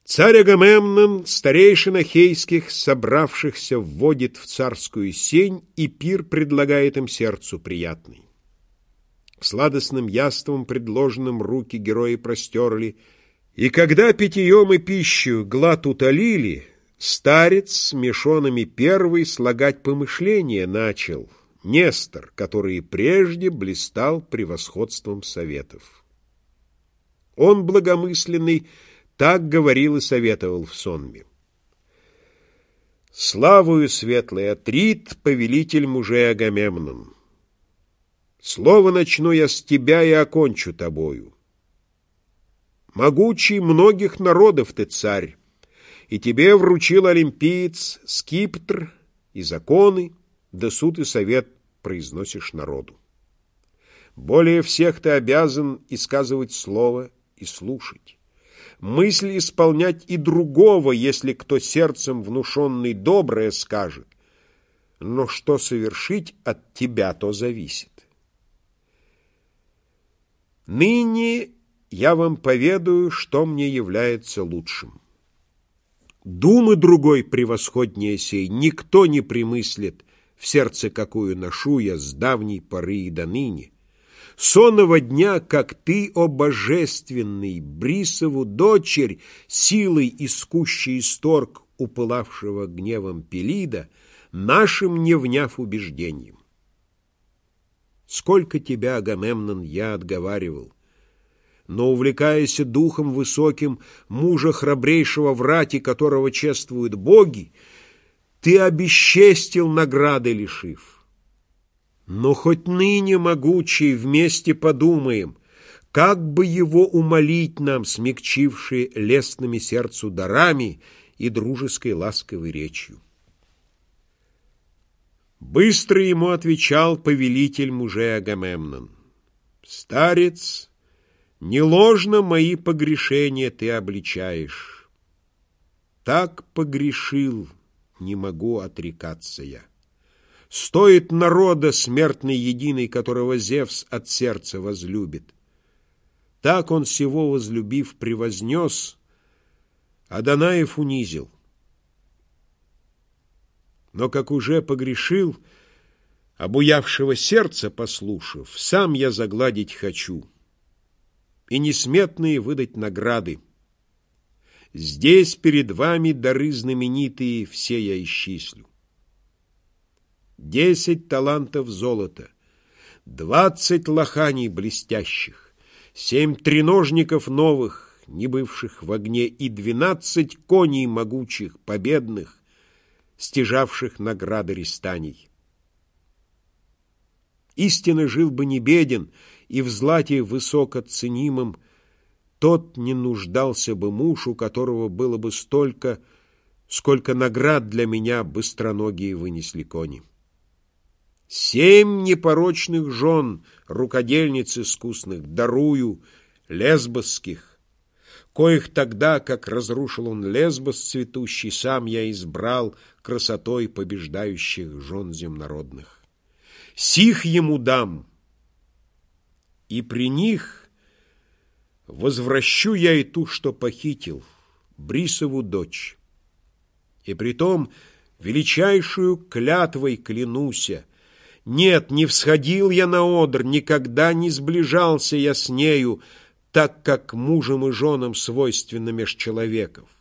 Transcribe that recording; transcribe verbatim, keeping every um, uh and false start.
Царь Агамемнон старейшин ахейских, собравшихся, вводит в царскую сень, и пир предлагает им сердцу приятный. Сладостным яством предложенным руки герои простерли, и когда питьем и пищу глад утолили, старец с мешонами первый слагать помышления начал, Нестор, который прежде блистал превосходством советов. Он, благомысленный, так говорил и советовал в сонме. «Славою светлый Атрит, повелитель мужей Агамемнон, слово начну я с тебя и окончу тобою. Могучий многих народов ты царь, и тебе вручил олимпиец скипетр и законы, да суд и совет произносишь народу. Более всех ты обязан и сказывать слово, и слушать. Мысль исполнять и другого, если кто сердцем внушенный доброе скажет, но что совершить от тебя, то зависит. Ныне я вам поведаю, что мне является лучшим. Думы другой превосходнее сей никто не примыслит, в сердце какую ношу я с давней поры и до ныне. Сонного дня, как ты, о божественный, Брисову дочерь, силой искущий исторг упылавшего гневом Пелида, нашим не вняв убеждением. Сколько тебя, Агамемнон, я отговаривал, но, увлекаясь духом высоким, мужа храбрейшего в рати, которого чествуют боги, ты обесчестил, награды лишив. Но хоть ныне, могучий, вместе подумаем, как бы его умолить нам, смягчившие лестными сердцу дарами и дружеской ласковой речью. Быстро ему отвечал повелитель мужей Агамемнон: «Старец, не ложно мои погрешения ты обличаешь. Так погрешил, не могу отрекаться я. Стоит народа смертный единый, которого Зевс от сердца возлюбит. Так он сего возлюбив превознес, а Данаев унизил. Но как уже погрешил, обуявшего сердца послушав, сам я загладить хочу и несметные выдать награды. Здесь перед вами дары знаменитые все я исчислю. Десять талантов золота, двадцать лоханий блестящих, семь треножников новых, не бывших в огне, и двенадцать коней могучих, победных, стяжавших награды рестаний. Истинно жил бы не беден, и в злате высоко ценимом тот не нуждался бы муж, у которого было бы столько, сколько наград для меня быстроногие вынесли кони. Семь непорочных жен, рукодельниц искусных, дарую, лесбосских, коих тогда, как разрушил он Лесбос цветущий, сам я избрал красотой побеждающих жен земнородных. Сих ему дам, и при них возвращу я и ту, что похитил, Брисову дочь. И притом величайшую клятвой клянуся: нет, не всходил я на одр, никогда не сближался я с нею, так как мужем и женам свойственно меж человеков.